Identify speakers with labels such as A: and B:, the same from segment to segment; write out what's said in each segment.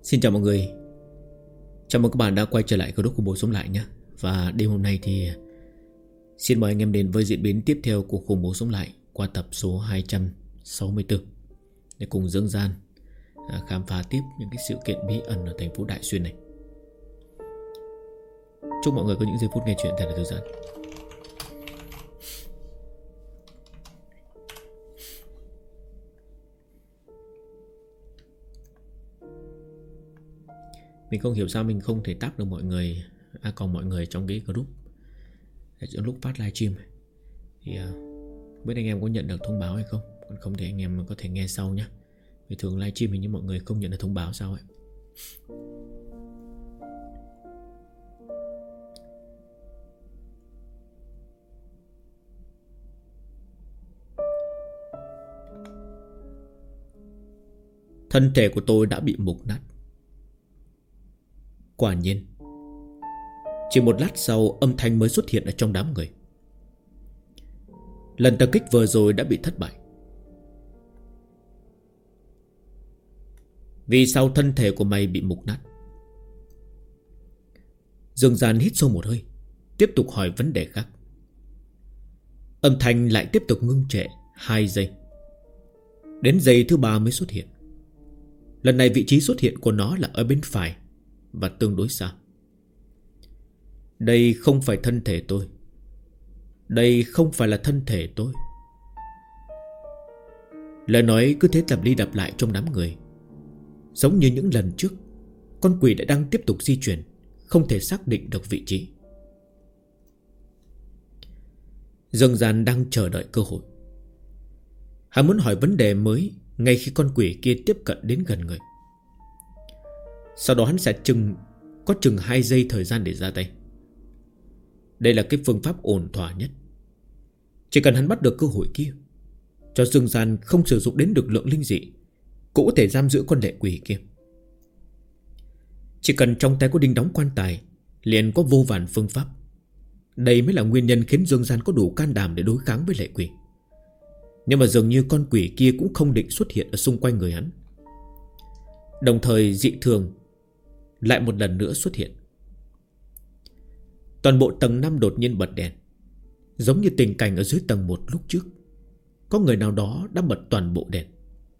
A: Xin chào mọi người. Chào mừng các bạn đã quay trở lại Group Khủng Bố Sống Lại nhé. Và đêm hôm nay thì xin mời anh em đến với diễn biến tiếp theo của Khủng Bố Sống Lại qua tập số 264 để cùng Dương Gian khám phá tiếp những cái sự kiện bí ẩn ở thành phố Đại Xuyên này. Chúc mọi người có những giây phút nghe chuyện thật là thư giãn. Mình không hiểu sao mình không thể tag được mọi người, còn mọi người trong cái group trong lúc phát livestream thì biết anh em có nhận được thông báo hay không. Còn không thì anh em có thể nghe sau nhé. Vì thường livestream hình như mọi người không nhận được thông báo sao ấy. Thân thể của tôi đã bị mục nát. Quả nhiên, chỉ một lát sau âm thanh mới xuất hiện ở trong đám người. Lần tập kích vừa rồi đã bị thất bại. Vì sao thân thể của mày bị mục nát? Dương Gian hít sâu một hơi, tiếp tục hỏi vấn đề khác. Âm thanh lại tiếp tục ngưng trệ 2 giây. Đến giây thứ 3 mới xuất hiện. Lần này vị trí xuất hiện của nó là ở bên phải và tương đối xa. Đây không phải thân thể tôi. Đây không phải là thân thể tôi. Lời nói cứ thế lặp đi lặp lại trong đám người. Giống như những lần trước, con quỷ đã đang tiếp tục di chuyển, không thể xác định được vị trí. Dương Gian đang chờ đợi cơ hội. Hắn muốn hỏi vấn đề mới ngay khi con quỷ kia tiếp cận đến gần người. Sau đó hắn sẽ có chừng 2 giây thời gian để ra tay. Đây là cái phương pháp ổn thỏa nhất. Chỉ cần hắn bắt được cơ hội kia, cho Dương Gian không sử dụng đến lực lượng linh dị, cũng có thể giam giữ con lệ quỷ kia. Chỉ cần trong tay có đinh đóng quan tài, liền có vô vàn phương pháp. Đây mới là nguyên nhân khiến Dương Gian có đủ can đảm để đối kháng với lệ quỷ. Nhưng mà dường như con quỷ kia cũng không định xuất hiện ở xung quanh người hắn. Đồng thời dị thường lại một lần nữa xuất hiện. Toàn bộ tầng 5 đột nhiên bật đèn, giống như tình cảnh ở dưới tầng 1 lúc trước. Có người nào đó đã bật toàn bộ đèn.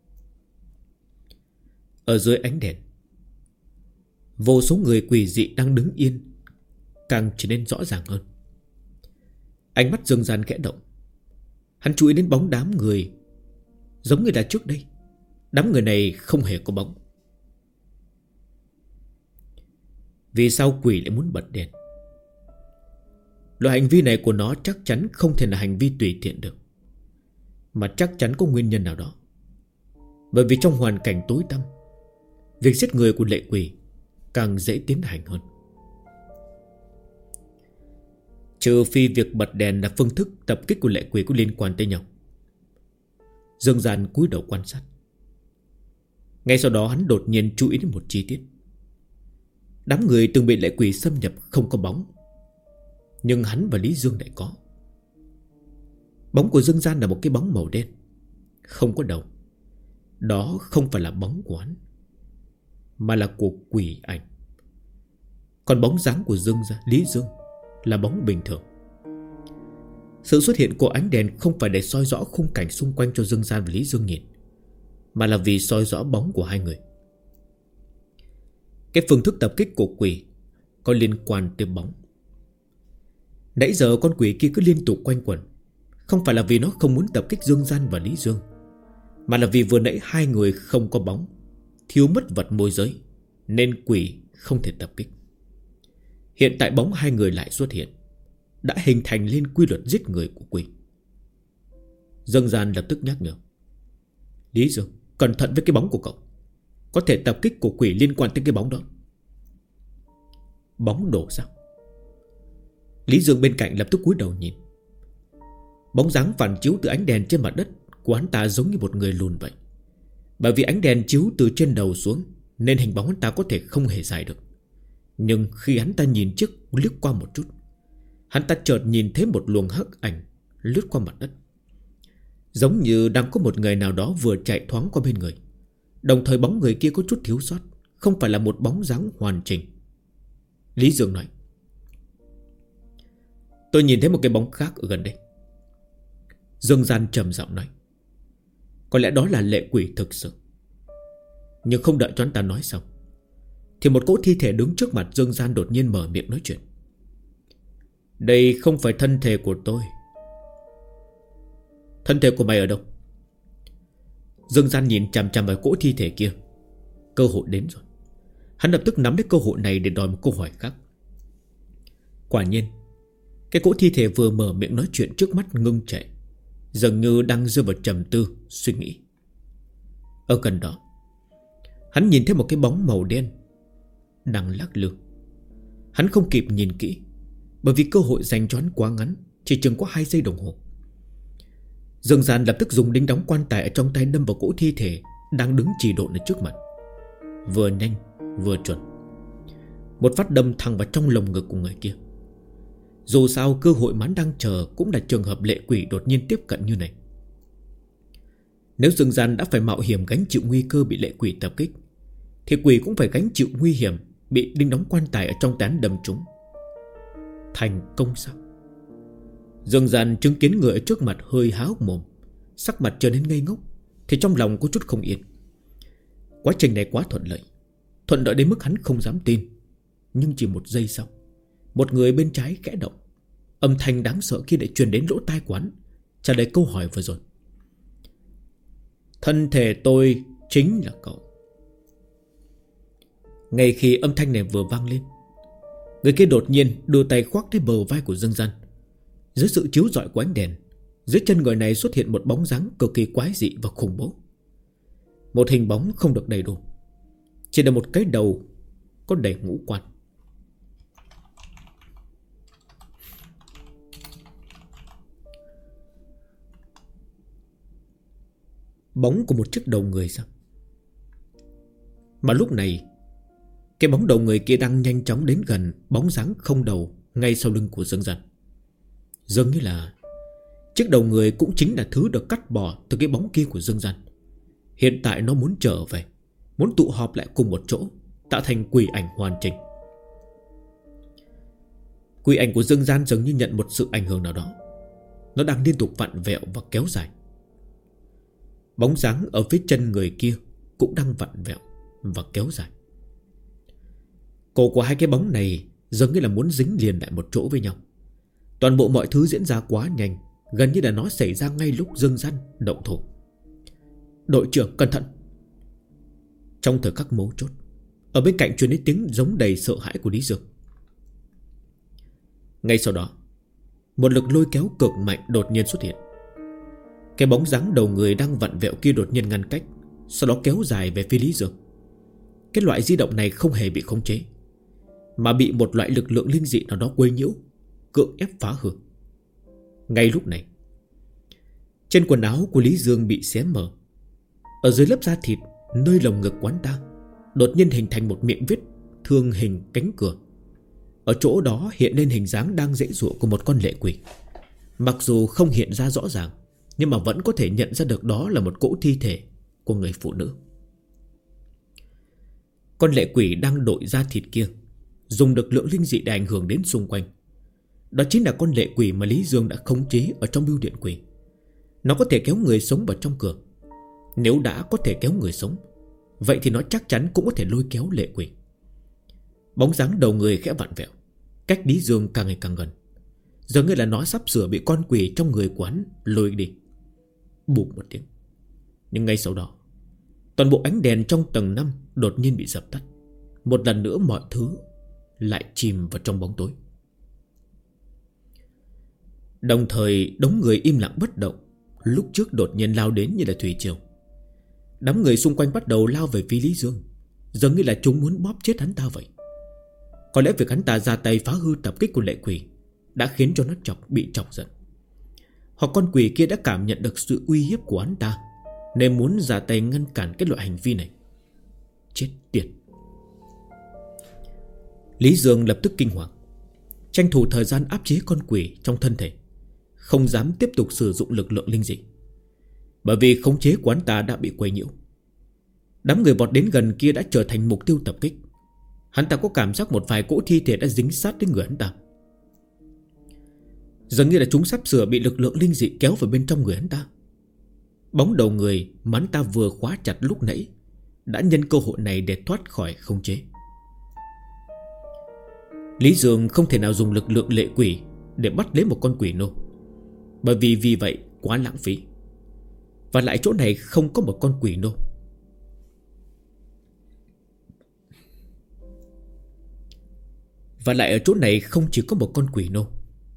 A: Ở dưới ánh đèn, vô số người quỷ dị đang đứng yên càng trở nên rõ ràng hơn. Ánh mắt Dương Gian khẽ động. Hắn chú ý đến bóng đám người. Giống như là trước đây, đám người này không hề có bóng. Vì sao quỷ lại muốn bật đèn? Loại hành vi này của nó chắc chắn không thể là hành vi tùy tiện được, mà chắc chắn có nguyên nhân nào đó. Bởi vì trong hoàn cảnh tối tăm, việc giết người của lệ quỷ càng dễ tiến hành hơn. Trừ phi việc bật đèn là phương thức tập kích của lệ quỷ có liên quan tới nhau. Dương Gian cúi đầu quan sát. Ngay sau đó hắn đột nhiên chú ý đến một chi tiết. Đám người từng bị lệ quỷ xâm nhập không có bóng, nhưng hắn và Lý Dương lại có. Bóng của Dương Gian là một cái bóng màu đen, không có đầu. Đó không phải là bóng của hắn, mà là của quỷ ảnh. Còn bóng dáng của Lý Dương là bóng bình thường. Sự xuất hiện của ánh đèn không phải để soi rõ khung cảnh xung quanh cho Dương Gian và Lý Dương nhìn, mà là vì soi rõ bóng của hai người. Cái phương thức tập kích của quỷ có liên quan tới bóng. Nãy giờ con quỷ kia cứ liên tục quanh quẩn, không phải là vì nó không muốn tập kích Dương Gian và Lý Dương, mà là vì vừa nãy hai người không có bóng, thiếu mất vật môi giới, nên quỷ không thể tập kích. Hiện tại bóng hai người lại xuất hiện, đã hình thành lên quy luật giết người của quỷ. Dương Gian lập tức nhắc nhở: Lý Dương, cẩn thận với cái bóng của cậu. Có thể tập kích của quỷ liên quan tới cái bóng đó. Bóng đổ sao? Lý Dương bên cạnh lập tức cúi đầu nhìn. Bóng dáng phản chiếu từ ánh đèn trên mặt đất của hắn ta giống như một người lùn vậy. Bởi vì ánh đèn chiếu từ trên đầu xuống, nên hình bóng hắn ta có thể không hề dài được. Nhưng khi hắn ta nhìn trước lướt qua một chút, hắn ta chợt nhìn thấy một luồng hắc ảnh lướt qua mặt đất, giống như đang có một người nào đó vừa chạy thoáng qua bên người. Đồng thời bóng người kia có chút thiếu sót, không phải là một bóng dáng hoàn chỉnh. Lý Dương nói: tôi nhìn thấy một cái bóng khác ở gần đây. Dương Gian trầm giọng nói: có lẽ đó là lệ quỷ thực sự. Nhưng không đợi cho anh ta nói xong thì một cỗ thi thể đứng trước mặt Dương Gian đột nhiên mở miệng nói chuyện: đây không phải thân thể của tôi. Thân thể của mày ở đâu? Dương Gian nhìn chằm chằm vào cỗ thi thể kia. Cơ hội đến rồi. Hắn lập tức nắm lấy cơ hội này để đòi một câu hỏi khác. Quả nhiên, cái cỗ thi thể vừa mở miệng nói chuyện trước mắt ngưng trệ, dường như đang rơi vào trầm tư suy nghĩ. Ở gần đó, hắn nhìn thấy một cái bóng màu đen đang lắc lư. Hắn không kịp nhìn kỹ, bởi vì cơ hội dành cho hắn quá ngắn, chỉ chừng có 2 giây đồng hồ. Dương Gian lập tức dùng đinh đóng quan tài ở trong tay đâm vào cỗ thi thể đang đứng chì độn ở trước mặt. Vừa nhanh vừa chuẩn. Một phát đâm thẳng vào trong lồng ngực của người kia. Dù sao cơ hội mà hắn đang chờ cũng là trường hợp lệ quỷ đột nhiên tiếp cận như này. Nếu Dương Gian đã phải mạo hiểm gánh chịu nguy cơ bị lệ quỷ tập kích, thì quỷ cũng phải gánh chịu nguy hiểm bị đinh đóng quan tài ở trong tán đâm trúng. Thành công sao? Dương Gian chứng kiến người ở trước mặt hơi há hốc mồm, sắc mặt trở nên ngây ngốc, thì trong lòng có chút không yên. Quá trình này quá thuận lợi, thuận lợi đến mức hắn không dám tin. Nhưng chỉ 1 giây sau, một người bên trái khẽ động. Âm thanh đáng sợ kia lại truyền đến lỗ tai của hắn, trả lời câu hỏi vừa rồi: thân thể tôi chính là cậu. Ngay khi âm thanh này vừa vang lên, người kia đột nhiên đưa tay khoác lên bờ vai của Dương Gian. Dưới sự chiếu rọi của ánh đèn, dưới chân người này xuất hiện một bóng dáng cực kỳ quái dị và khủng bố. Một hình bóng không được đầy đủ, chỉ là một cái đầu có đầy ngũ quan. Bóng của một chiếc đầu người sao? Mà lúc này, cái bóng đầu người kia đang nhanh chóng đến gần bóng dáng không đầu ngay sau lưng của Dương Gian. Dường như là chiếc đầu người cũng chính là thứ được cắt bỏ từ cái bóng kia của Dương Gian. Hiện tại nó muốn trở về, muốn tụ họp lại cùng một chỗ, tạo thành quỷ ảnh hoàn chỉnh. Quỷ ảnh của Dương Gian dường như nhận một sự ảnh hưởng nào đó. Nó đang liên tục vặn vẹo và kéo dài. Bóng dáng ở phía chân người kia cũng đang vặn vẹo và kéo dài. Cổ của hai cái bóng này dường như là muốn dính liền lại một chỗ với nhau. Toàn bộ mọi thứ diễn ra quá nhanh, gần như là nó xảy ra ngay lúc Dương Gian động thủ. Đội trưởng cẩn thận. Trong thời khắc mấu chốt, ở bên cạnh truyền đến tiếng giống đầy sợ hãi của Lý Dương. Ngay sau đó, một lực lôi kéo cực mạnh đột nhiên xuất hiện. Cái bóng dáng đầu người đang vặn vẹo kia đột nhiên ngăn cách, sau đó kéo dài về phía Lý Dương. Cái loại di động này không hề bị khống chế, mà bị một loại lực lượng linh dị nào đó quấy nhiễu, cưỡng ép phá hư. Ngay lúc này, trên quần áo của Lý Dương bị xé mở. Ở dưới lớp da thịt, nơi lồng ngực quán ta, đột nhiên hình thành một miệng vết thương hình cánh cửa. Ở chỗ đó hiện lên hình dáng đang giãy giụa của một con lệ quỷ. Mặc dù không hiện ra rõ ràng, nhưng mà vẫn có thể nhận ra được đó là một cỗ thi thể của người phụ nữ. Con lệ quỷ đang đội da thịt kia dùng lực lượng linh dị để ảnh hưởng đến xung quanh. Đó chính là con lệ quỷ mà Lý Dương đã khống chế ở trong bưu điện quỷ. Nó có thể kéo người sống vào trong cửa. Nếu đã có thể kéo người sống, vậy thì nó chắc chắn cũng có thể lôi kéo lệ quỷ. Bóng dáng đầu người khẽ vặn vẹo, cách Lý Dương càng ngày càng gần. Dường như là nó sắp sửa bị con quỷ trong người quán lôi đi. Bụp một tiếng. Nhưng ngay sau đó, toàn bộ ánh đèn trong tầng 5 đột nhiên bị dập tắt. Một lần nữa mọi thứ lại chìm vào trong bóng tối. Đồng thời đống người im lặng bất động lúc trước đột nhiên lao đến như là thủy triều. Đám người xung quanh bắt đầu lao về phía Lý Dương, dường như là chúng muốn bóp chết hắn ta vậy. Có lẽ việc hắn ta ra tay phá hư tập kích của lệ quỷ đã khiến cho nó bị chọc giận, hoặc con quỷ kia đã cảm nhận được sự uy hiếp của hắn ta, nên muốn ra tay ngăn cản cái loại hành vi này. Chết tiệt. Lý Dương lập tức kinh hoàng, tranh thủ thời gian áp chế con quỷ trong thân thể, không dám tiếp tục sử dụng lực lượng linh dị, bởi vì khống chế của hắn ta đã bị quấy nhiễu. Đám người vọt đến gần kia đã trở thành mục tiêu tập kích. Hắn ta có cảm giác một vài cỗ thi thể đã dính sát đến người hắn ta. Dường như là chúng sắp sửa bị lực lượng linh dị kéo vào bên trong người hắn ta. Bóng đầu người mà hắn ta vừa khóa chặt lúc nãy đã nhân cơ hội này để thoát khỏi khống chế. Lý Dương không thể nào dùng lực lượng lệ quỷ để bắt lấy một con quỷ nô, bởi vì vậy quá lãng phí. Và lại chỗ này không có một con quỷ nô. Và lại ở chỗ này không chỉ có một con quỷ nô.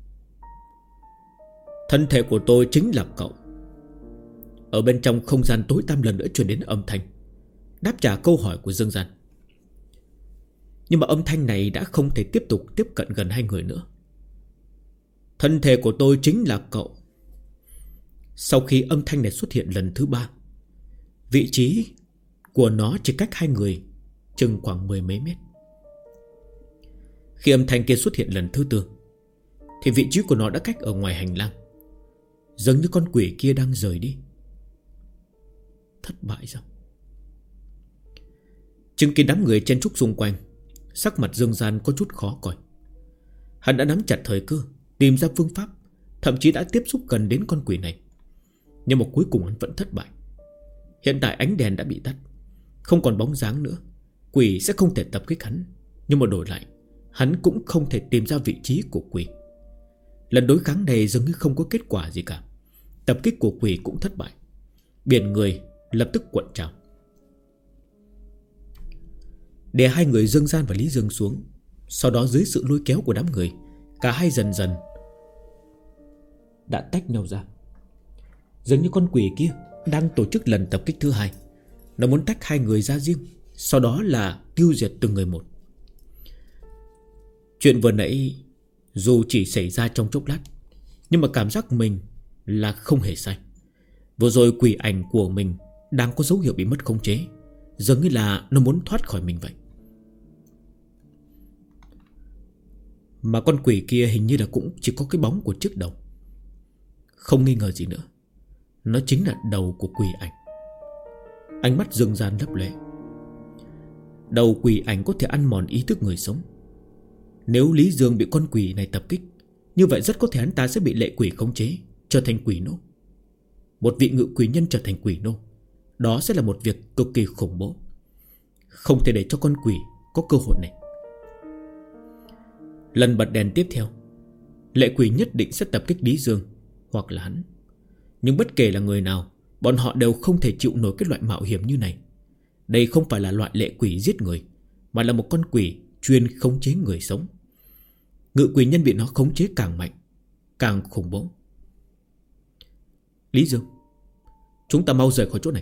A: Thân thể của tôi chính là cậu. Ở bên trong không gian tối tăm lần nữa truyền đến âm thanh đáp trả câu hỏi của Dương Gian. Nhưng mà âm thanh này đã không thể tiếp tục tiếp cận gần hai người nữa. Thân thể của tôi chính là cậu. Sau khi âm thanh này xuất hiện lần thứ 3, vị trí của nó chỉ cách hai người chừng khoảng 10 mấy mét. Khi âm thanh kia xuất hiện lần thứ 4, thì vị trí của nó đã cách ở ngoài hành lang, giống như con quỷ kia đang rời đi. Thất bại sao? Chứng kiến đám người chen trúc xung quanh, sắc mặt Dương Gian có chút khó coi. Hắn đã nắm chặt thời cơ, tìm ra phương pháp, thậm chí đã tiếp xúc gần đến con quỷ này. Nhưng mà cuối cùng hắn vẫn thất bại. Hiện tại ánh đèn đã bị tắt, không còn bóng dáng nữa. Quỷ sẽ không thể tập kích hắn, nhưng mà đổi lại, hắn cũng không thể tìm ra vị trí của quỷ. Lần đối kháng này dường như không có kết quả gì cả. Tập kích của quỷ cũng thất bại. Biển người lập tức cuộn trào. Để hai người Dương Gian và Lý Dương xuống. Sau đó dưới sự lôi kéo của đám người, cả hai dần dần đã tách nhau ra. Dường như con quỷ kia đang tổ chức lần tập kích thứ 2. Nó muốn tách hai người ra riêng, sau đó là tiêu diệt từng người một. Chuyện vừa nãy dù chỉ xảy ra trong chốc lát, nhưng mà cảm giác mình là không hề sai. Vừa rồi quỷ ảnh của mình đang có dấu hiệu bị mất khống chế, dường như là nó muốn thoát khỏi mình vậy. Mà con quỷ kia hình như là cũng chỉ có cái bóng của chiếc đầu. Không nghi ngờ gì nữa, nó chính là đầu của quỷ ảnh. Ánh mắt Dương Gian lấp lóe. Đầu quỷ ảnh có thể ăn mòn ý thức người sống. Nếu Lý Dương bị con quỷ này tập kích, như vậy rất có thể hắn ta sẽ bị lệ quỷ khống chế, trở thành quỷ nô. Một vị ngự quỷ nhân trở thành quỷ nô, đó sẽ là một việc cực kỳ khủng bố. Không thể để cho con quỷ có cơ hội này. Lần bật đèn tiếp theo, lệ quỷ nhất định sẽ tập kích Lý Dương hoặc là hắn. Nhưng bất kể là người nào, bọn họ đều không thể chịu nổi cái loại mạo hiểm như này. Đây không phải là loại lệ quỷ giết người, mà là một con quỷ chuyên khống chế người sống. Ngự quỷ nhân bị nó khống chế càng mạnh, càng khủng bố. Lý Dương, chúng ta mau rời khỏi chỗ này.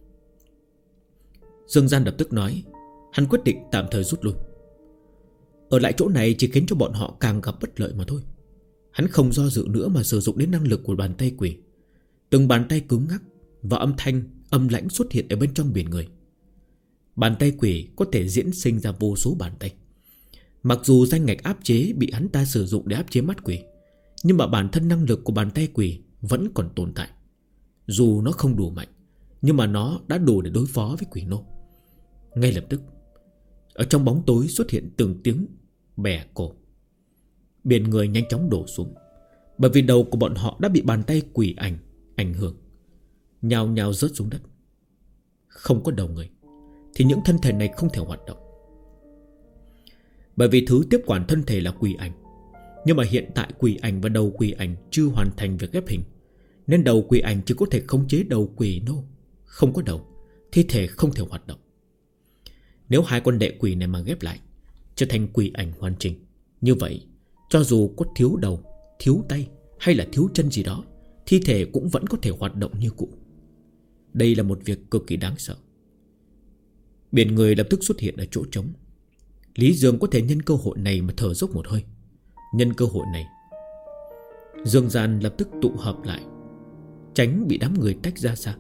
A: Dương Gian lập tức nói. Hắn quyết định tạm thời rút lui. Ở lại chỗ này chỉ khiến cho bọn họ càng gặp bất lợi mà thôi. Hắn không do dự nữa mà sử dụng đến năng lực của bàn tay quỷ. Từng bàn tay cứng ngắc và âm thanh âm lãnh xuất hiện ở bên trong biển người. Bàn tay quỷ có thể diễn sinh ra vô số bàn tay. Mặc dù danh ngạch áp chế bị hắn ta sử dụng để áp chế mắt quỷ, nhưng mà bản thân năng lực của bàn tay quỷ vẫn còn tồn tại. Dù nó không đủ mạnh, nhưng mà nó đã đủ để đối phó với quỷ nô. Ngay lập tức, ở trong bóng tối xuất hiện từng tiếng bẻ cổ. Biển người nhanh chóng đổ xuống, bởi vì đầu của bọn họ đã bị bàn tay quỷ ảnh hưởng, nhào nhào rớt xuống đất. Không có đầu người thì những thân thể này không thể hoạt động, bởi vì thứ tiếp quản thân thể là quỷ ảnh. Nhưng mà hiện tại quỷ ảnh và đầu quỷ ảnh chưa hoàn thành việc ghép hình, nên đầu quỷ ảnh chỉ có thể khống chế đầu quỷ nô. Không có đầu, thi thể không thể hoạt động. Nếu hai con đệ quỷ này mà ghép lại trở thành quỷ ảnh hoàn chỉnh, như vậy cho dù có thiếu đầu, thiếu tay hay là thiếu chân gì đó, thi thể cũng vẫn có thể hoạt động như cũ. Đây là một việc cực kỳ đáng sợ. Biển người lập tức xuất hiện ở chỗ trống. Lý Dương có thể nhân cơ hội này mà thở dốc một hơi. Nhân cơ hội này, Dương Gian lập tức tụ hợp lại, tránh bị đám người tách ra xa.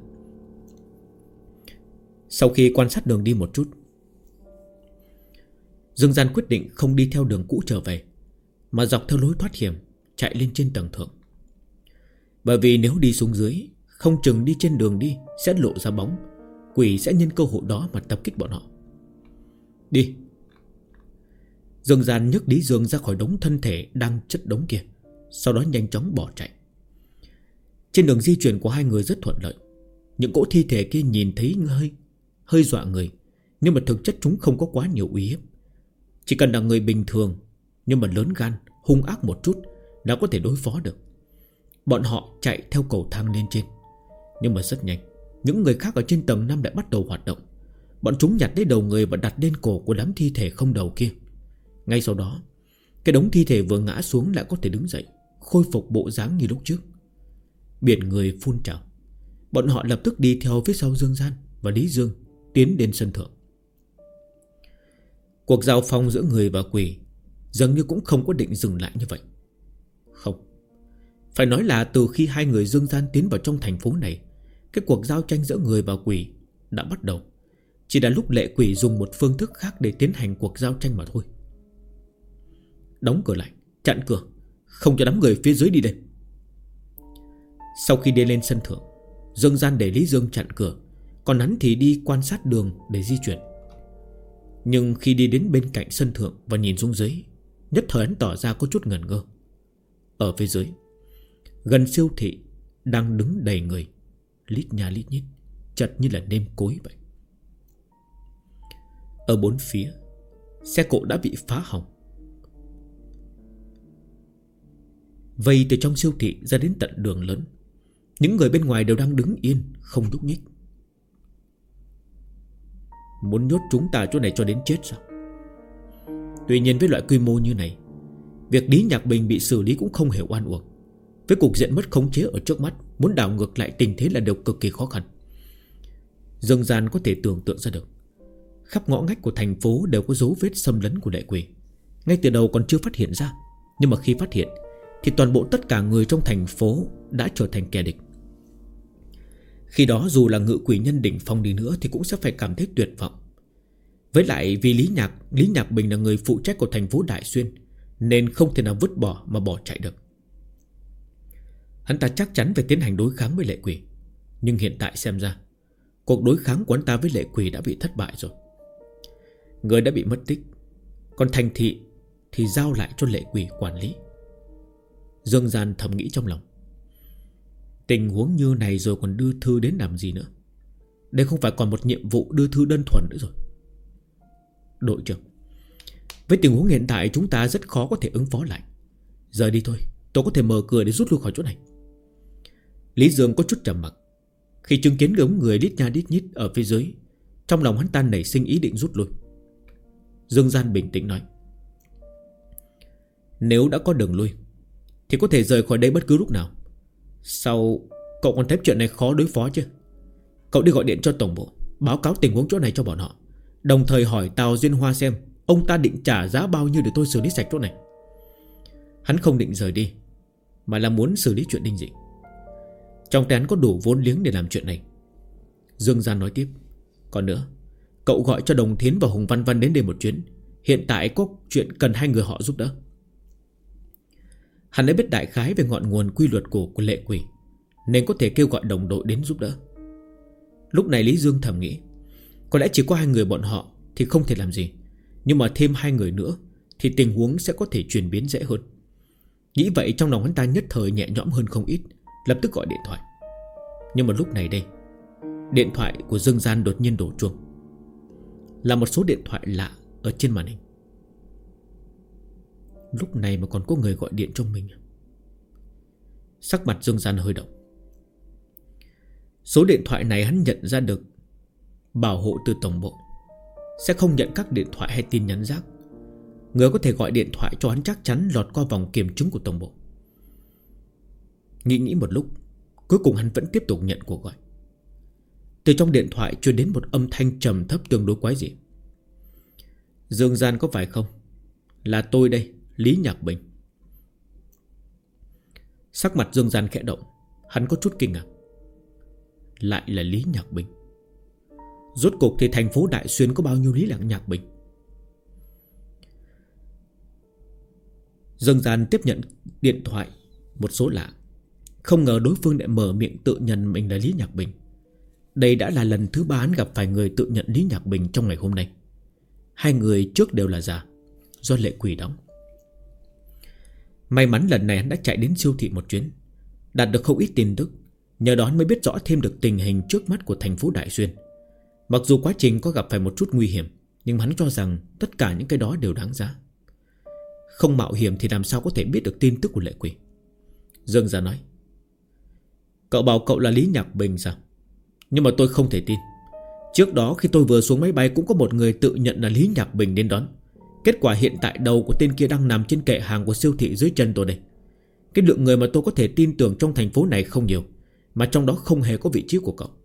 A: Sau khi quan sát đường đi một chút, Dương Gian quyết định không đi theo đường cũ trở về, mà dọc theo lối thoát hiểm chạy lên trên tầng thượng. Bởi vì nếu đi xuống dưới, không chừng đi trên đường đi sẽ lộ ra bóng, quỷ sẽ nhân cơ hội đó mà tập kích bọn họ. Đi. Dương Gian nhấc Lý Dương ra khỏi đống thân thể đang chất đống kia, sau đó nhanh chóng bỏ chạy. Trên đường di chuyển của hai người rất thuận lợi. Những cỗ thi thể kia nhìn thấy hơi dọa người, nhưng mà thực chất chúng không có quá nhiều uy hiếp. Chỉ cần là người bình thường nhưng mà lớn gan, hung ác một chút đã có thể đối phó được. Bọn họ chạy theo cầu thang lên trên, nhưng mà rất nhanh những người khác ở trên tầng 5 lại bắt đầu hoạt động. Bọn chúng nhặt lấy đầu người và đặt lên cổ của đám thi thể không đầu kia. Ngay sau đó, cái đống thi thể vừa ngã xuống lại có thể đứng dậy, khôi phục bộ dáng như lúc trước. Biển người phun trào. Bọn họ lập tức đi theo phía sau Dương Gian và Lý Dương, tiến đến sân thượng. Cuộc giao phong giữa người và quỷ dường như cũng không có định dừng lại như vậy. Không, phải nói là từ khi hai người Dương Gian tiến vào trong thành phố này, cái cuộc giao tranh giữa người và quỷ đã bắt đầu. Chỉ là lúc lệ quỷ dùng một phương thức khác để tiến hành cuộc giao tranh mà thôi. Đóng cửa lại, chặn cửa, không cho đám người phía dưới đi đây. Sau khi đi lên sân thượng, Dương Gian để Lý Dương chặn cửa, còn hắn thì đi quan sát đường để di chuyển. Nhưng khi đi đến bên cạnh sân thượng và nhìn xuống dưới, nhất thời hắn tỏ ra có chút ngẩn ngơ. Ở phía dưới, gần siêu thị đang đứng đầy người, lít nha lít nhít, chật như là nêm cối vậy. Ở bốn phía, xe cộ đã bị phá hỏng. Vây từ trong siêu thị ra đến tận đường lớn, những người bên ngoài đều đang đứng yên, không nhúc nhích. Muốn nhốt chúng ta chỗ này cho đến chết sao? Tuy nhiên với loại quy mô như này, việc Lý Nhạc Bình bị xử lý cũng không hề oan uổng. Với cục diện mất khống chế ở trước mắt, muốn đảo ngược lại tình thế là điều cực kỳ khó khăn. Dương Gian có thể tưởng tượng ra được, khắp ngõ ngách của thành phố đều có dấu vết xâm lấn của lệ quỷ. Ngay từ đầu còn chưa phát hiện ra, nhưng mà khi phát hiện thì toàn bộ tất cả người trong thành phố đã trở thành kẻ địch. Khi đó dù là ngự quỷ nhân đỉnh phong đi nữa thì cũng sẽ phải cảm thấy tuyệt vọng. Với lại vì Lý Nhạc Bình là người phụ trách của thành phố Đại Xuyên, nên không thể nào vứt bỏ mà bỏ chạy được. Hắn ta chắc chắn phải tiến hành đối kháng với lệ quỷ. Nhưng hiện tại xem ra, cuộc đối kháng của hắn ta với lệ quỷ đã bị thất bại rồi. Người đã bị mất tích, còn thành thị thì giao lại cho lệ quỷ quản lý. Dương Gian thầm nghĩ trong lòng, tình huống như này rồi còn đưa thư đến làm gì nữa? Đây không phải còn một nhiệm vụ đưa thư đơn thuần nữa rồi. Đội trưởng, với tình huống hiện tại chúng ta rất khó có thể ứng phó lại. Giờ đi thôi, tôi có thể mở cửa để rút lui khỏi chỗ này. Lý Dương có chút trầm mặc. Khi chứng kiến đống người lít nha lít nhít ở phía dưới, trong lòng hắn ta nảy sinh ý định rút lui. Dương Gian bình tĩnh nói, nếu đã có đường lui thì có thể rời khỏi đây bất cứ lúc nào. Sao cậu còn thấy chuyện này khó đối phó chứ? Cậu đi gọi điện cho tổng bộ, báo cáo tình huống chỗ này cho bọn họ, đồng thời hỏi Tào Duyên Hoa xem ông ta định trả giá bao nhiêu để tôi xử lý sạch chỗ này. Hắn không định rời đi, mà là muốn xử lý chuyện Đinh Dị. Trong tay hắn có đủ vốn liếng để làm chuyện này. Dương Gian nói tiếp, còn nữa, cậu gọi cho Đồng Thiến và Hùng Văn Văn đến đây một chuyến. Hiện tại có chuyện cần hai người họ giúp đỡ. Hắn đã biết đại khái về ngọn nguồn quy luật của lệ quỷ, nên có thể kêu gọi đồng đội đến giúp đỡ. Lúc này Lý Dương thầm nghĩ, có lẽ chỉ có hai người bọn họ thì không thể làm gì, nhưng mà thêm hai người nữa thì tình huống sẽ có thể chuyển biến dễ hơn. Nghĩ vậy trong lòng hắn ta nhất thời nhẹ nhõm hơn không ít, lập tức gọi điện thoại. Nhưng mà lúc này đây, điện thoại của Dương Gian đột nhiên đổ chuông. Là một số điện thoại lạ ở trên màn hình. Lúc này mà còn có người gọi điện cho mình. Sắc mặt Dương Gian hơi động. Số điện thoại này hắn nhận ra được bảo hộ từ tổng bộ, sẽ không nhận các điện thoại hay tin nhắn rác. Người có thể gọi điện thoại cho hắn chắc chắn lọt qua vòng kiểm chứng của tổng bộ. Nghĩ một lúc, cuối cùng hắn vẫn tiếp tục nhận cuộc gọi. Từ trong điện thoại truyền đến một âm thanh trầm thấp tương đối quái dị. Dương Gian có phải không? Là tôi đây, Lý Nhạc Bình. Sắc mặt Dương Gian khẽ động. Hắn có chút kinh ngạc. Lại là Lý Nhạc Bình. Rốt cuộc thì thành phố Đại Xuyên có bao nhiêu Lý Nhạc Bình? Dương Gian tiếp nhận điện thoại một số lạ. Không ngờ đối phương lại mở miệng tự nhận mình là Lý Nhạc Bình. đây đã là lần thứ 3 hắn gặp phải người tự nhận Lý Nhạc Bình trong ngày hôm nay. 2 người trước đều là giả, do lệ quỷ đóng. May mắn lần này hắn đã chạy đến siêu thị một chuyến, đạt được không ít tin tức. Nhờ đó hắn mới biết rõ thêm được tình hình trước mắt của thành phố Đại Xuyên. Mặc dù quá trình có gặp phải một chút nguy hiểm, nhưng hắn cho rằng tất cả những cái đó đều đáng giá. Không mạo hiểm thì làm sao có thể biết được tin tức của lệ quỷ. Dương Gia nói: Cậu bảo cậu là Lý Nhạc Bình sao? Nhưng mà tôi không thể tin. Trước đó khi tôi vừa xuống máy bay cũng có một người tự nhận là Lý Nhạc Bình đến đón. Kết quả hiện tại đầu của tên kia đang nằm trên kệ hàng của siêu thị dưới chân tôi đây. Cái lượng người mà tôi có thể tin tưởng trong thành phố này không nhiều, mà trong đó không hề có vị trí của cậu.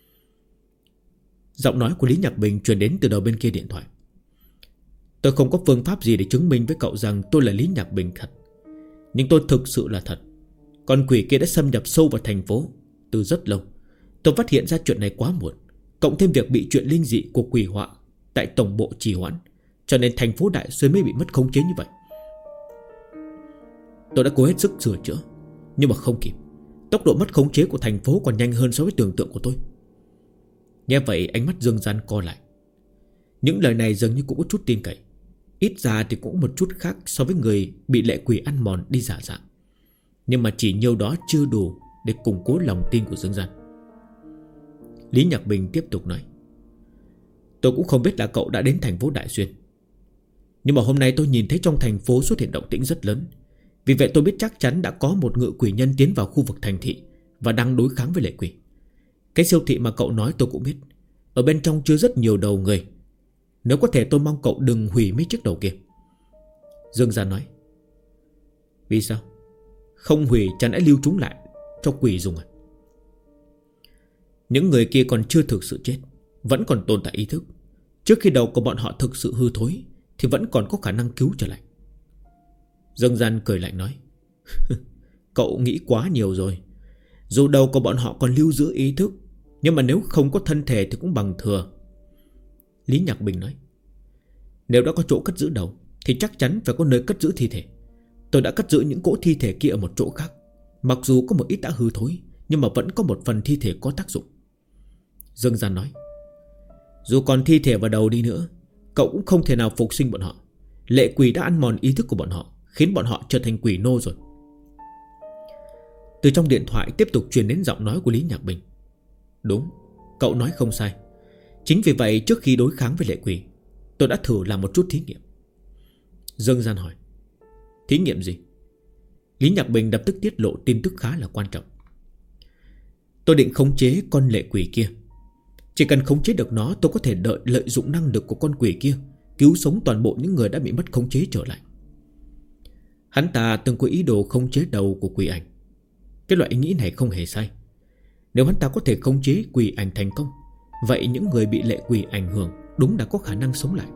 A: Giọng nói của Lý Nhạc Bình truyền đến từ đầu bên kia điện thoại. Tôi không có phương pháp gì để chứng minh với cậu rằng tôi là Lý Nhạc Bình thật, nhưng tôi thực sự là thật. Con quỷ kia đã xâm nhập sâu vào thành phố từ rất lâu. Tôi phát hiện ra chuyện này quá muộn, cộng thêm việc bị chuyện linh dị của quỷ họa tại tổng bộ trì hoãn, cho nên thành phố Đại Xuyên mới bị mất khống chế như vậy. Tôi đã cố hết sức sửa chữa, nhưng mà không kịp. Tốc độ mất khống chế của thành phố còn nhanh hơn so với tưởng tượng của tôi. Nghe vậy ánh mắt Dương Gian co lại. Những lời này dường như cũng có chút tin cậy. Ít ra thì cũng một chút khác so với người bị lệ quỷ ăn mòn đi giả dạng. Nhưng mà chỉ nhiêu đó chưa đủ để củng cố lòng tin của Dương Gian. Lý Nhạc Bình tiếp tục nói: Tôi cũng không biết là cậu đã đến thành phố Đại Xuyên, nhưng mà hôm nay tôi nhìn thấy trong thành phố xuất hiện động tĩnh rất lớn. Vì vậy tôi biết chắc chắn đã có một ngự quỷ nhân tiến vào khu vực thành thị và đang đối kháng với lệ quỷ. Cái siêu thị mà cậu nói tôi cũng biết, ở bên trong chứa rất nhiều đầu người. Nếu có thể tôi mong cậu đừng hủy mấy chiếc đầu kia. Dương Gian nói: Vì sao? Không hủy chẳng lẽ lưu chúng lại cho quỷ dùng à? Những người kia còn chưa thực sự chết, vẫn còn tồn tại ý thức. Trước khi đầu của bọn họ thực sự hư thối thì vẫn còn có khả năng cứu trở lại. Dương Gian cười lạnh nói: Cậu nghĩ quá nhiều rồi. Dù đầu của bọn họ còn lưu giữ ý thức, nhưng mà nếu không có thân thể thì cũng bằng thừa. Lý Nhạc Bình nói: Nếu đã có chỗ cất giữ đầu thì chắc chắn phải có nơi cất giữ thi thể. Tôi đã cất giữ những cỗ thi thể kia ở một chỗ khác. Mặc dù có một ít đã hư thối, nhưng mà vẫn có một phần thi thể có tác dụng. Dương Gian nói: Dù còn thi thể và đầu đi nữa, cậu cũng không thể nào phục sinh bọn họ. Lệ quỷ đã ăn mòn ý thức của bọn họ, khiến bọn họ trở thành quỷ nô rồi. Từ trong điện thoại tiếp tục truyền đến giọng nói của Lý Nhạc Bình: Đúng, cậu nói không sai. Chính vì vậy trước khi đối kháng với lệ quỷ, tôi đã thử làm một chút thí nghiệm. Dương Gian hỏi: Thí nghiệm gì? Lý Nhạc Bình lập tức tiết lộ tin tức khá là quan trọng. Tôi định khống chế con lệ quỷ kia. Chỉ cần khống chế được nó, tôi có thể lợi dụng năng lực của con quỷ kia cứu sống toàn bộ những người đã bị mất khống chế trở lại. Hắn ta từng có ý đồ khống chế đầu của quỷ ảnh. Cái loại ý nghĩ này không hề sai. Nếu hắn ta có thể khống chế quỷ ảnh thành công, vậy những người bị lệ quỷ ảnh hưởng đúng đã có khả năng sống lại.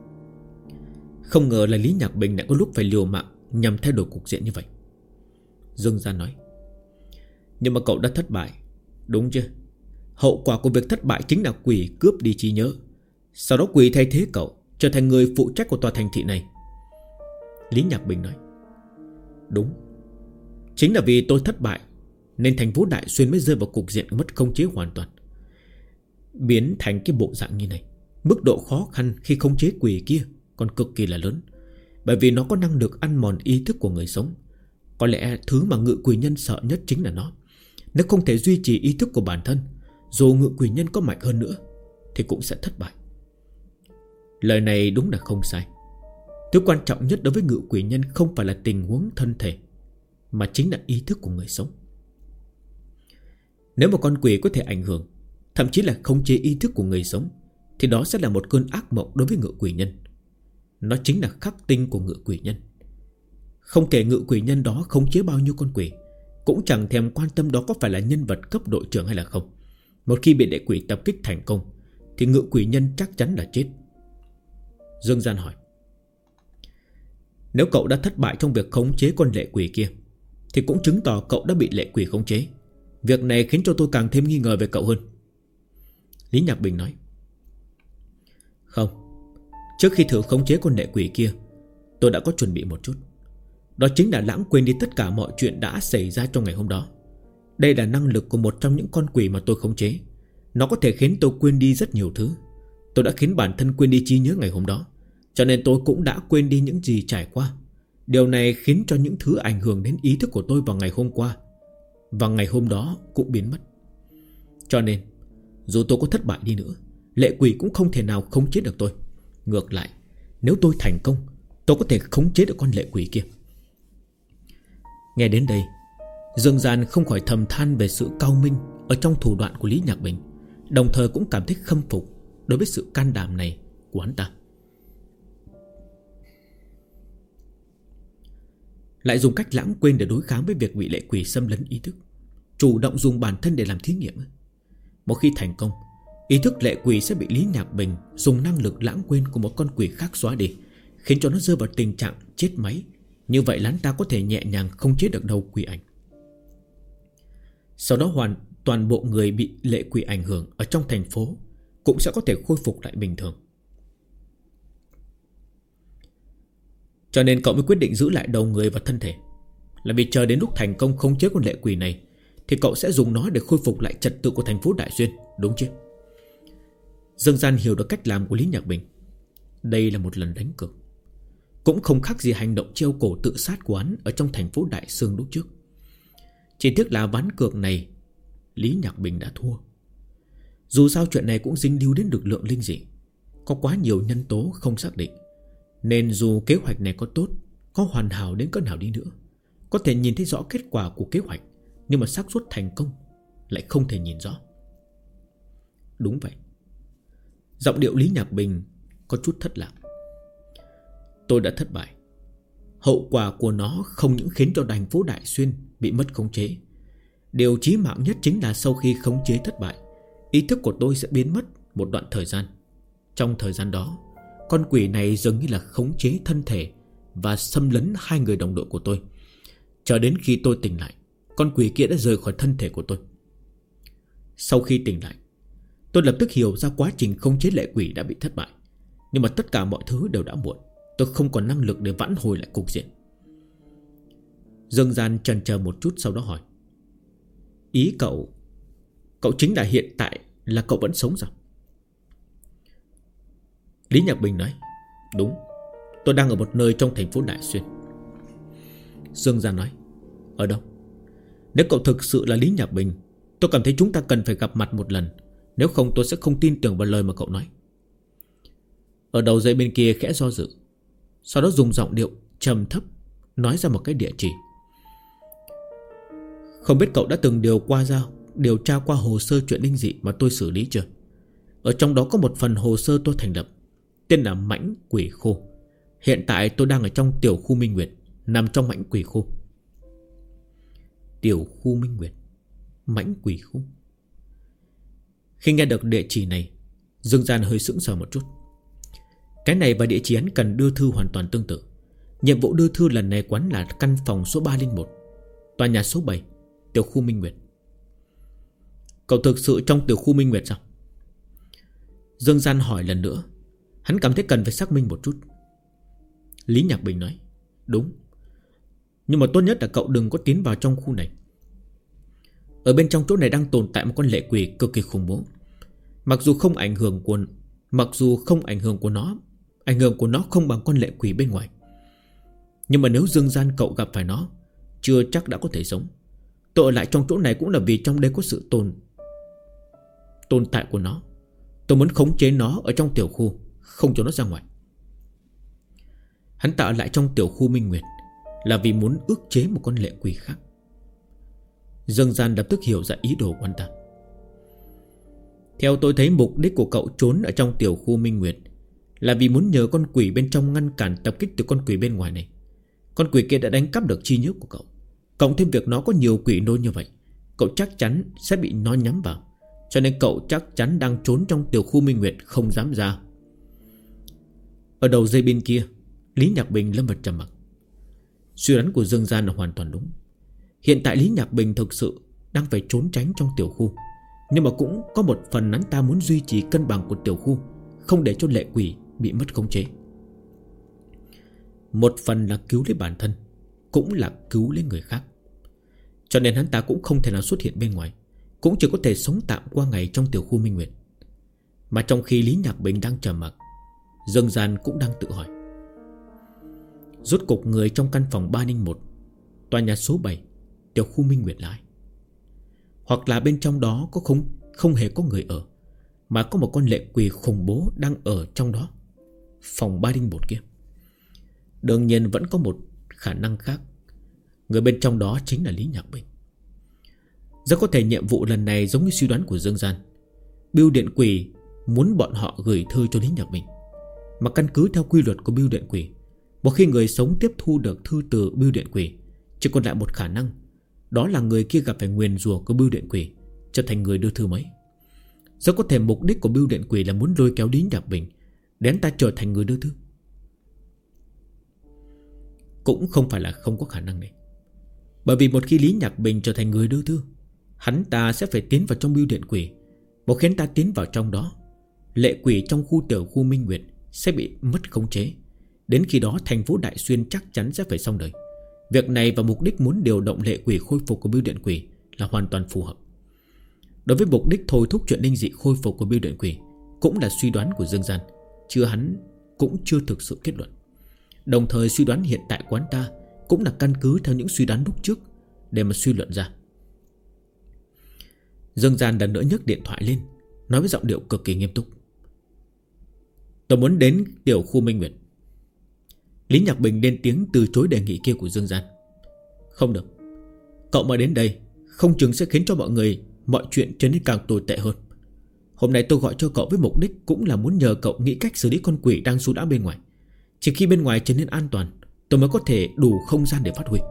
A: Không ngờ là Lý Nhạc Bình đã có lúc phải liều mạng nhằm thay đổi cục diện như vậy. Dương Gian nói: Nhưng mà cậu đã thất bại, đúng chứ? Hậu quả của việc thất bại chính là quỷ cướp đi trí nhớ. Sau đó quỷ thay thế cậu trở thành người phụ trách của tòa thành thị này. Lý Nhạc Bình nói: Đúng. Chính là vì tôi thất bại nên thành phố Đại Xuyên mới rơi vào cục diện mất khống chế hoàn toàn, biến thành cái bộ dạng như này. Mức độ khó khăn khi khống chế quỷ kia còn cực kỳ là lớn, bởi vì nó có năng lực ăn mòn ý thức của người sống. Có lẽ thứ mà ngự quỷ nhân sợ nhất chính là nó. Nếu không thể duy trì ý thức của bản thân, dù ngự quỷ nhân có mạnh hơn nữa thì cũng sẽ thất bại. Lời này đúng là không sai. Thứ quan trọng nhất đối với ngự quỷ nhân không phải là tình huống thân thể, mà chính là ý thức của người sống. Nếu một con quỷ có thể ảnh hưởng, thậm chí là khống chế ý thức của người sống, thì đó sẽ là một cơn ác mộng đối với ngự quỷ nhân. Nó chính là khắc tinh của ngự quỷ nhân. Không kể ngự quỷ nhân đó khống chế bao nhiêu con quỷ, cũng chẳng thèm quan tâm đó có phải là nhân vật cấp đội trưởng hay là không. Một khi bị lệ quỷ tập kích thành công thì ngự quỷ nhân chắc chắn là chết. Dương Gian hỏi: Nếu cậu đã thất bại trong việc khống chế con lệ quỷ kia, thì cũng chứng tỏ cậu đã bị lệ quỷ khống chế. Việc này khiến cho tôi càng thêm nghi ngờ về cậu hơn. Lý Nhạc Bình nói: Không, trước khi thử khống chế con lệ quỷ kia, tôi đã có chuẩn bị một chút. Đó chính là lãng quên đi tất cả mọi chuyện đã xảy ra trong ngày hôm đó. Đây là năng lực của một trong những con quỷ mà tôi khống chế. Nó có thể khiến tôi quên đi rất nhiều thứ. Tôi đã khiến bản thân quên đi trí nhớ ngày hôm đó, cho nên tôi cũng đã quên đi những gì trải qua. Điều này khiến cho những thứ ảnh hưởng đến ý thức của tôi vào ngày hôm qua và ngày hôm đó cũng biến mất. Cho nên dù tôi có thất bại đi nữa, lệ quỷ cũng không thể nào khống chế được tôi. Ngược lại, nếu tôi thành công, tôi có thể khống chế được con lệ quỷ kia. Nghe đến đây, Dương Gian không khỏi thầm than về sự cao minh ở trong thủ đoạn của Lý Nhạc Bình, đồng thời cũng cảm thấy khâm phục đối với sự can đảm này của hắn ta. Lại dùng cách lãng quên để đối kháng với việc bị lệ quỷ xâm lấn ý thức, chủ động dùng bản thân để làm thí nghiệm. Một khi thành công, ý thức lệ quỷ sẽ bị Lý Nhạc Bình dùng năng lực lãng quên của một con quỷ khác xóa đi, khiến cho nó rơi vào tình trạng chết máy. Như vậy hắn ta có thể nhẹ nhàng không chế được đầu quỷ ảnh. Sau đó toàn bộ người bị lệ quỷ ảnh hưởng ở trong thành phố cũng sẽ có thể khôi phục lại bình thường. Cho nên cậu mới quyết định giữ lại đầu người và thân thể, là vì chờ đến lúc thành công khống chế con lệ quỷ này thì cậu sẽ dùng nó để khôi phục lại trật tự của thành phố Đại Xuyên, đúng chứ? Dương Gian hiểu được cách làm của Lý Nhạc Bình. Đây là một lần đánh cược, cũng không khác gì hành động treo cổ tự sát của hắn ở trong thành phố Đại Sương lúc trước. Chỉ tiếc là ván cược này Lý Nhạc Bình đã thua. Dù sao chuyện này cũng dính líu đến lực lượng linh dị, có quá nhiều nhân tố không xác định, nên dù kế hoạch này có tốt, có hoàn hảo đến cỡ nào đi nữa, có thể nhìn thấy rõ kết quả của kế hoạch, nhưng mà xác suất thành công lại không thể nhìn rõ. Đúng vậy, giọng điệu Lý Nhạc Bình có chút thất lạc. Tôi đã thất bại. Hậu quả của nó không những khiến cho thành phố Đại Xuyên bị mất khống chế, điều chí mạng nhất chính là sau khi khống chế thất bại, ý thức của tôi sẽ biến mất một đoạn thời gian. Trong thời gian đó, con quỷ này dường như là khống chế thân thể và xâm lấn hai người đồng đội của tôi. Cho đến khi tôi tỉnh lại, con quỷ kia đã rời khỏi thân thể của tôi. Sau khi tỉnh lại, tôi lập tức hiểu ra quá trình khống chế lệ quỷ đã bị thất bại. Nhưng mà tất cả mọi thứ đều đã muộn. Tôi không còn năng lực để vãn hồi lại cục diện. Dương Gian chần chờ một chút, sau đó hỏi: Ý cậu chính là hiện tại là cậu vẫn sống sao? Lý Nhạc Bình nói: Đúng, tôi đang ở một nơi trong thành phố Đại Xuyên. Dương Gian nói: Ở đâu? Nếu cậu thực sự là Lý Nhạc Bình, tôi cảm thấy chúng ta cần phải gặp mặt một lần. Nếu không tôi sẽ không tin tưởng vào lời mà cậu nói. Ở đầu dây bên kia khẽ do dự, sau đó dùng giọng điệu trầm thấp nói ra một cái địa chỉ. Không biết cậu đã từng điều tra qua hồ sơ chuyện linh dị mà tôi xử lý chưa? Ở trong đó có một phần hồ sơ tôi thành lập, tên là Mãnh Quỷ Khu. Hiện tại tôi đang ở trong tiểu khu Minh Nguyệt, nằm trong Mãnh Quỷ Khu. Tiểu khu Minh Nguyệt, Mãnh Quỷ Khu. Khi nghe được địa chỉ này, Dương Gian hơi sững sờ một chút. Cái này và địa chỉ hắn cần đưa thư hoàn toàn tương tự. Nhiệm vụ đưa thư lần này quán là căn phòng số 301, tòa nhà số 7, tiểu khu Minh Nguyệt. Cậu thực sự trong tiểu khu Minh Nguyệt sao? Dương Gian hỏi lần nữa. Hắn cảm thấy cần phải xác minh một chút. Lý Nhạc Bình nói: Đúng, nhưng mà tốt nhất là cậu đừng có tiến vào trong khu này. Ở bên trong chỗ này đang tồn tại một con lệ quỷ cực kỳ khủng bố. Mặc dù không ảnh hưởng của nó không bằng con lệ quỷ bên ngoài, nhưng mà nếu Dương Gian cậu gặp phải nó, chưa chắc đã có thể sống. Tôi ở lại trong chỗ này cũng là vì trong đây có sự tồn tại của nó. Tôi muốn khống chế nó ở trong tiểu khu, không cho nó ra ngoài. Hắn ta ở lại trong tiểu khu Minh Nguyệt là vì muốn ức chế một con lệ quỷ khác. Dương Gian lập tức hiểu ra ý đồ của hắn ta. Theo tôi thấy mục đích của cậu trốn ở trong tiểu khu Minh Nguyệt là vì muốn nhờ con quỷ bên trong ngăn cản tập kích từ con quỷ bên ngoài này. Con quỷ kia đã đánh cắp được trí nhớ của cậu, cộng thêm việc nó có nhiều quỷ nô như vậy, cậu chắc chắn sẽ bị nó nhắm vào. Cho nên cậu chắc chắn đang trốn trong tiểu khu Minh Nguyệt, không dám ra. Ở đầu dây bên kia, Lý Nhạc Bình lâm vào trầm mặc. Suy đoán của Dương Gian là hoàn toàn đúng. Hiện tại Lý Nhạc Bình thực sự đang phải trốn tránh trong tiểu khu, nhưng mà cũng có một phần hắn ta muốn duy trì cân bằng của tiểu khu, không để cho lệ quỷ bị mất khống chế. Một phần là cứu lấy bản thân, cũng là cứu lấy người khác. Cho nên hắn ta cũng không thể nào xuất hiện bên ngoài, cũng chỉ có thể sống tạm qua ngày trong tiểu khu Minh Nguyệt. Mà trong khi Lý Nhạc Bình đang trầm mặc, Dương Gian cũng đang tự hỏi, rốt cục người trong căn phòng 301 tòa nhà số 7 tiểu khu Minh Nguyệt là ai? Hoặc là bên trong đó có không hề có người ở, mà có một con lệ quỷ khủng bố đang ở trong đó, phòng 301 kia. Đương nhiên vẫn có một khả năng khác, người bên trong đó chính là Lý Nhạc Bình. Rất có thể nhiệm vụ lần này giống như suy đoán của Dương Gian, bưu điện quỷ muốn bọn họ gửi thư cho Lý Nhạc Bình. Mà căn cứ theo quy luật của bưu điện quỷ, một khi người sống tiếp thu được thư từ bưu điện quỷ, chỉ còn lại một khả năng, đó là người kia gặp phải nguyền rủa của bưu điện quỷ, trở thành người đưa thư mới. Rất có thể mục đích của bưu điện quỷ là muốn lôi kéo Lý Nhạc Bình đến ta trở thành người đưa thư. Cũng không phải là không có khả năng này. Bởi vì một khi Lý Nhạc Bình trở thành người đưa thư, hắn ta sẽ phải tiến vào trong bưu điện quỷ. Một khi ta tiến vào trong đó, lệ quỷ trong khu tiểu khu Minh Nguyệt sẽ bị mất khống chế. Đến khi đó thành phố Đại Xuyên chắc chắn sẽ phải xong đời. Việc này và mục đích muốn điều động lệ quỷ khôi phục của bưu điện quỷ là hoàn toàn phù hợp. Đối với mục đích thôi thúc chuyện linh dị khôi phục của bưu điện quỷ, cũng là suy đoán của Dương Gian, chứ hắn cũng chưa thực sự kết luận. Đồng thời suy đoán hiện tại của hắn ta cũng là căn cứ theo những suy đoán lúc trước để mà suy luận ra. Dương Gian lần nữa nhấc điện thoại lên, nói với giọng điệu cực kỳ nghiêm túc, tôi muốn đến tiểu khu Minh Nguyệt. Lý Nhạc Bình lên tiếng từ chối đề nghị kia của Dương Gian. Không được, cậu mà đến đây không chừng sẽ khiến cho mọi chuyện trở nên càng tồi tệ hơn. Hôm nay tôi gọi cho cậu với mục đích cũng là muốn nhờ cậu nghĩ cách xử lý con quỷ đang du đãng bên ngoài. Chỉ khi bên ngoài trở nên an toàn, tôi mới có thể đủ không gian để phát huy.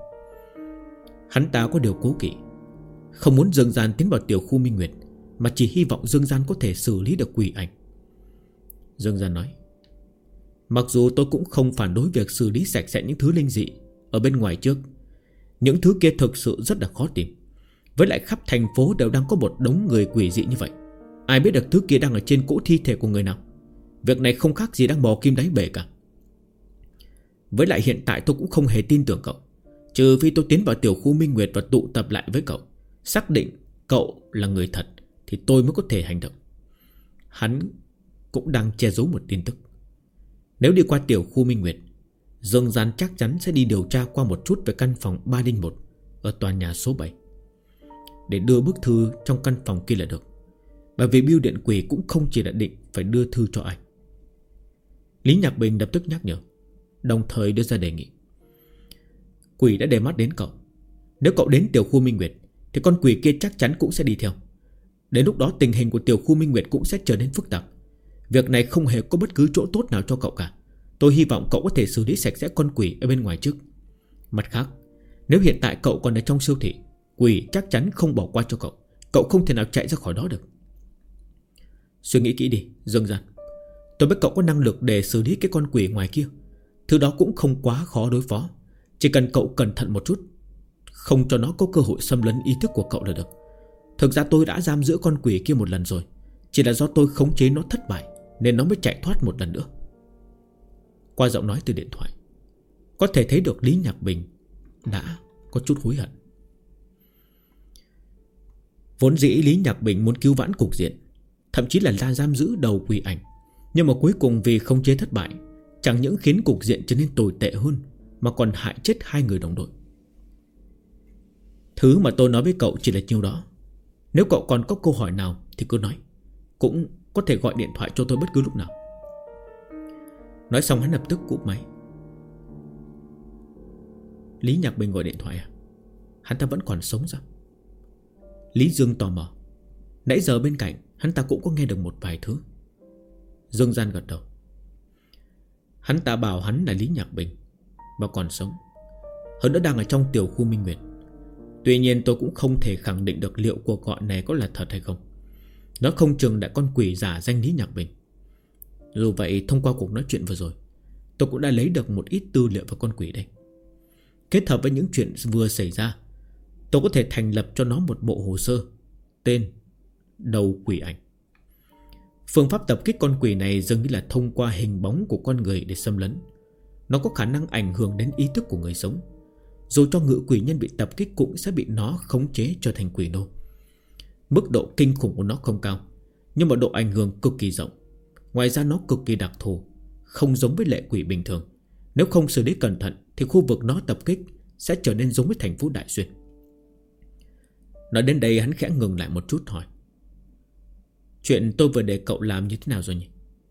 A: Hắn ta có điều cố kỵ, không muốn Dương Gian tiến vào tiểu khu Minh Nguyệt, mà chỉ hy vọng Dương Gian có thể xử lý được quỷ ảnh. Dương Gian nói, mặc dù tôi cũng không phản đối việc xử lý sạch sẽ những thứ linh dị ở bên ngoài trước, những thứ kia thực sự rất là khó tìm. Với lại khắp thành phố đều đang có một đống người quỷ dị như vậy, ai biết được thứ kia đang ở trên cỗ thi thể của người nào. Việc này không khác gì đang bò kim đáy bể cả. Với lại hiện tại tôi cũng không hề tin tưởng cậu, trừ phi tôi tiến vào tiểu khu Minh Nguyệt và tụ tập lại với cậu, xác định cậu là người thật, thì tôi mới có thể hành động. Hắn cũng đang che giấu một tin tức. Nếu đi qua tiểu khu Minh Nguyệt, Dương Gian chắc chắn sẽ đi điều tra qua một chút về căn phòng 301 ở tòa nhà số 7, để đưa bức thư trong căn phòng kia là được. Bởi vì bưu điện quỷ cũng không chỉ là định phải đưa thư cho ai. Lý Nhạc Bình lập tức nhắc nhở, đồng thời đưa ra đề nghị. Quỷ đã để mắt đến cậu, nếu cậu đến tiểu khu Minh Nguyệt thì con quỷ kia chắc chắn cũng sẽ đi theo. Đến lúc đó tình hình của tiểu khu Minh Nguyệt cũng sẽ trở nên phức tạp. Việc này không hề có bất cứ chỗ tốt nào cho cậu cả. Tôi hy vọng cậu có thể xử lý sạch sẽ con quỷ ở bên ngoài trước. Mặt khác, nếu hiện tại cậu còn ở trong siêu thị, quỷ chắc chắn không bỏ qua cho cậu. Cậu không thể nào chạy ra khỏi đó được. Suy nghĩ kỹ đi Dương Gian, tôi biết cậu có năng lực để xử lý cái con quỷ ngoài kia. Thứ đó cũng không quá khó đối phó. Chỉ cần cậu cẩn thận một chút, không cho nó có cơ hội xâm lấn ý thức của cậu là được. Thực ra tôi đã giam giữ con quỷ kia một lần rồi, chỉ là do tôi khống chế nó thất bại nên nó mới chạy thoát một lần nữa. Qua giọng nói từ điện thoại, có thể thấy được Lý Nhạc Bình đã có chút hối hận. Vốn dĩ Lý Nhạc Bình muốn cứu vãn cục diện, thậm chí là giam giữ đầu quỷ ảnh, nhưng mà cuối cùng vì khống chế thất bại, chẳng những khiến cục diện trở nên tồi tệ hơn, mà còn hại chết hai người đồng đội. Thứ mà tôi nói với cậu chỉ là nhiêu đó. Nếu cậu còn có câu hỏi nào thì cứ nói, cũng có thể gọi điện thoại cho tôi bất cứ lúc nào. Nói xong hắn lập tức cúp máy. Lý Nhạc Bình gọi điện thoại à? Hắn ta vẫn còn sống sao? Lý Dương tò mò. Nãy giờ bên cạnh hắn ta cũng có nghe được một vài thứ. Dương Gian gật đầu. Hắn ta bảo hắn là Lý Nhạc Bình và còn sống, hơn nữa đang ở trong tiểu khu Minh Nguyệt. Tuy nhiên tôi cũng không thể khẳng định được liệu cuộc gọi này có là thật hay không. Nó không chừng lại con quỷ giả danh Lý Nhạc Bình. Dù vậy, thông qua cuộc nói chuyện vừa rồi, tôi cũng đã lấy được một ít tư liệu về con quỷ đây. Kết hợp với những chuyện vừa xảy ra, tôi có thể thành lập cho nó một bộ hồ sơ tên Đầu Quỷ Ảnh. Phương pháp tập kích con quỷ này dường như là thông qua hình bóng của con người để xâm lấn. Nó có khả năng ảnh hưởng đến ý thức của người sống. Dù cho ngự quỷ nhân bị tập kích cũng sẽ bị nó khống chế trở thành quỷ nô. Mức độ kinh khủng của nó không cao, nhưng mà độ ảnh hưởng cực kỳ rộng. Ngoài ra nó cực kỳ đặc thù, không giống với lệ quỷ bình thường. Nếu không xử lý cẩn thận thì khu vực nó tập kích sẽ trở nên giống với thành phố Đại Xuyên. Nói đến đây hắn khẽ ngừng lại một chút hỏi: chuyện tôi vừa để cậu làm như thế nào rồi nhỉ?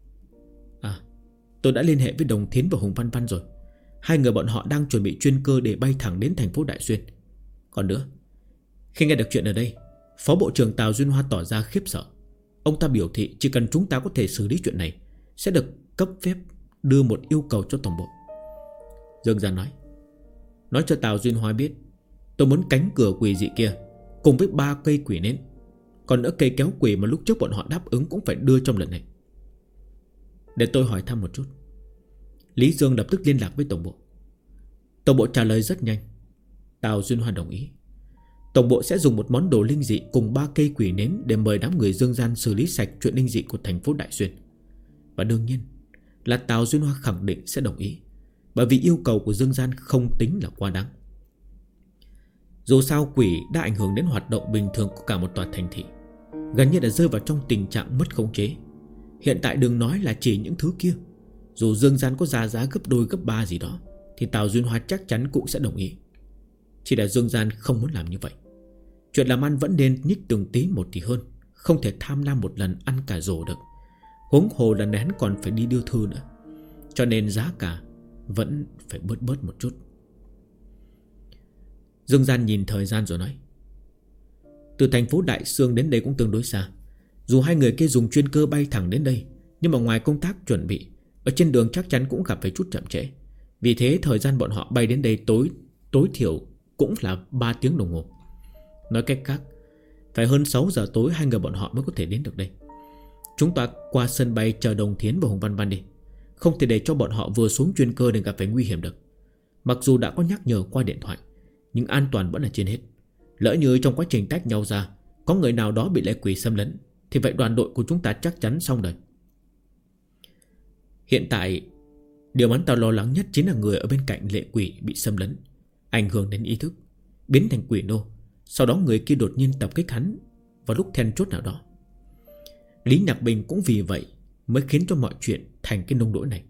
A: Tôi đã liên hệ với Đồng Thiến và Hùng Văn Văn rồi. Hai người bọn họ đang chuẩn bị chuyên cơ để bay thẳng đến thành phố Đại Xuyên. Còn nữa, khi nghe được chuyện ở đây, Phó Bộ trưởng Tào Duyên Hoa tỏ ra khiếp sợ. Ông ta biểu thị chỉ cần chúng ta có thể xử lý chuyện này, sẽ được cấp phép đưa một yêu cầu cho tổng bộ. Dương Gian nói cho Tào Duyên Hoa biết tôi muốn cánh cửa quỷ dị kia cùng với 3 cây quỷ nến. Còn nữa cây kéo quỷ mà lúc trước bọn họ đáp ứng cũng phải đưa trong lần này. Để tôi hỏi thăm một chút. Lý Dương lập tức liên lạc với tổng bộ. Tổng bộ trả lời rất nhanh. Tào Duyên Hoa đồng ý. Tổng bộ sẽ dùng một món đồ linh dị cùng 3 cây quỷ nến để mời đám người Dương Gian xử lý sạch chuyện linh dị của thành phố Đại Xuyên. Và đương nhiên là Tào Duyên Hoa khẳng định sẽ đồng ý, bởi vì yêu cầu của Dương Gian không tính là quá đáng. Dù sao quỷ đã ảnh hưởng đến hoạt động bình thường của cả một tòa thành thị, gần như đã rơi vào trong tình trạng mất khống chế. Hiện tại đừng nói là chỉ những thứ kia, dù Dương Gian có ra giá gấp đôi gấp 3 gì đó thì Tào Duyên Hoa chắc chắn cũng sẽ đồng ý. Chỉ là Dương Gian không muốn làm như vậy. Chuyện làm ăn vẫn nên nhích từng tí một thì hơn, không thể tham lam một lần ăn cả rổ được. Huống hồ lần này hắn còn phải đi đưa thư nữa, cho nên giá cả vẫn phải bớt một chút. Dương Gian nhìn thời gian rồi nói: từ thành phố Đại Xương đến đây cũng tương đối xa. Dù hai người kia dùng chuyên cơ bay thẳng đến đây, nhưng mà ngoài công tác chuẩn bị, ở trên đường chắc chắn cũng gặp phải chút chậm trễ. Vì thế thời gian bọn họ bay đến đây tối thiểu cũng là 3 tiếng đồng hồ. Nói cách khác, phải hơn 6 giờ tối hai người bọn họ mới có thể đến được đây. Chúng ta qua sân bay chờ Đồng Thiến và Hùng Văn Văn đi. Không thể để cho bọn họ vừa xuống chuyên cơ nên gặp phải nguy hiểm được. Mặc dù đã có nhắc nhở qua điện thoại, nhưng an toàn vẫn là trên hết. Lỡ như trong quá trình tách nhau ra có người nào đó bị lệ quỷ xâm lấn thì vậy đoàn đội của chúng ta chắc chắn xong đời. Hiện tại điều hắn ta lo lắng nhất chính là người ở bên cạnh lệ quỷ bị xâm lấn, ảnh hưởng đến ý thức, biến thành quỷ nô. Sau đó người kia đột nhiên tập kích hắn vào lúc then chốt nào đó. Lý Nhạc Bình cũng vì vậy mới khiến cho mọi chuyện thành cái nông nỗi này.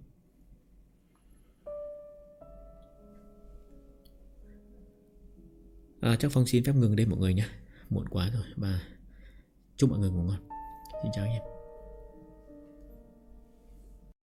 A: Chắc Phong xin phép ngừng đây mọi người nhé. Muộn quá rồi và chúc mọi người ngủ ngon. Xin chào anh em.